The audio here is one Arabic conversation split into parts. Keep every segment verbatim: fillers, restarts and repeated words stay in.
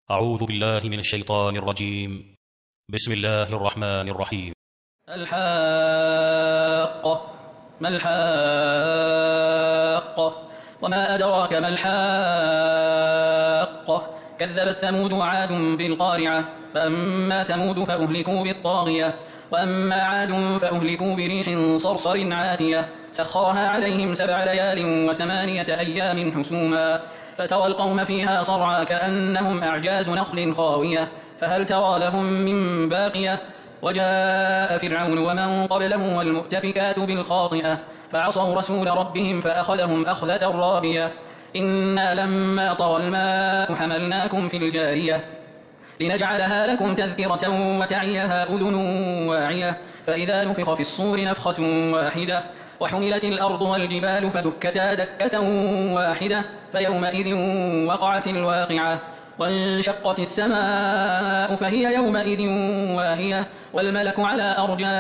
أعوذ بالله من الشيطان الرجيم. بسم الله الرحمن الرحيم. الحاقة. ما الحاقة وما أدراك ما الحاقة. كذبت ثمود وعاد بالقارعة. فأما ثمود فأهلكوا بالطاغية وأما عاد فأهلكوا بريح صرصر عاتية سخرها عليهم سبع ليال وثمانية أيام حسوما فترى القوم فيها صرعى كأنهم أعجاز نخل خاوية فهل ترى لهم من باقية. وجاء فرعون ومن قبله والمؤتفكات بالخاطئة فعصوا رسول ربهم فأخذهم أخذة رابية. إنا لما طغى الماء حملناكم في الجارية لنجعلها لكم تذكرة وتعيها أذن واعية فإذا نفخ في الصور نفخة واحدة وحملت الأرض والجبال فدكتا دكة واحدة فيومئذ وقعت الواقعة وانشقت السماء فهي يومئذ واهية والملك على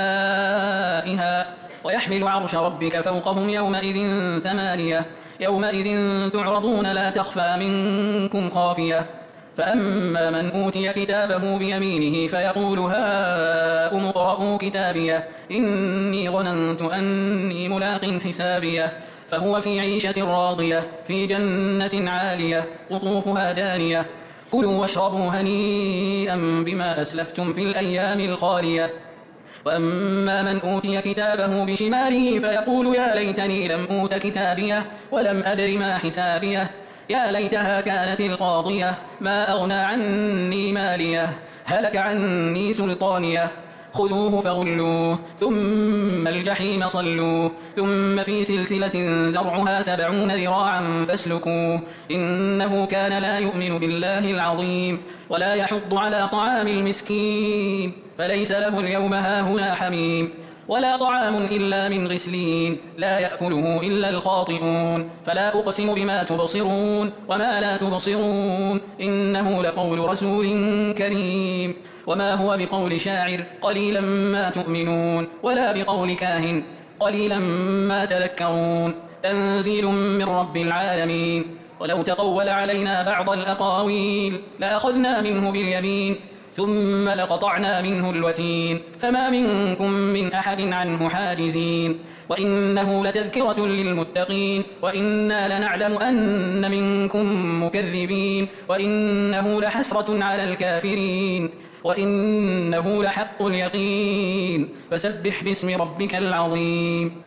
أرجائها ويحمل عرش ربك فوقهم يومئذ ثمانية يومئذ تعرضون لا تخفى منكم خافية. فأما من أوتي كتابه بيمينه فيقول هاؤم اقرءوا كتابيه إني ظننت أني ملاق حسابيه فهو في عيشة راضية في جنة عالية قطوفها دانية كلوا واشربوا هنيئا بما أسلفتم في الأيام الخالية. وأما من أوتي كتابه بشماله فيقول يا ليتني لم أوت كتابيه ولم أدر ما حسابيه يا ليتها كانت القاضية ما أغنى عني ماليه هلك عني سلطانيه خذوه فغلوه ثم الجحيم صلوه ثم في سلسلة ذرعها سبعون ذراعا فاسلكوه إنه كان لا يؤمن بالله العظيم ولا يحض على طعام المسكين فليس له اليوم هاهنا حميم ولا طعام إلا من غسلين لا يأكله إلا الخاطئون. فلا أقسم بما تبصرون وما لا تبصرون إنه لقول رسول كريم وما هو بقول شاعر قليلا ما تؤمنون ولا بقول كاهن قليلا ما تذكرون. تنزيل من رب العالمين. ولو تقول علينا بعض الأقاويل لأخذنا منه باليمين ثم لقطعنا منه الوتين فما منكم من أحد عنه حاجزين. وإنه لتذكرة للمتقين وإنا لنعلم أن منكم مكذبين وإنه لحسرة على الكافرين وإنه لحق اليقين فسبح باسم ربك العظيم.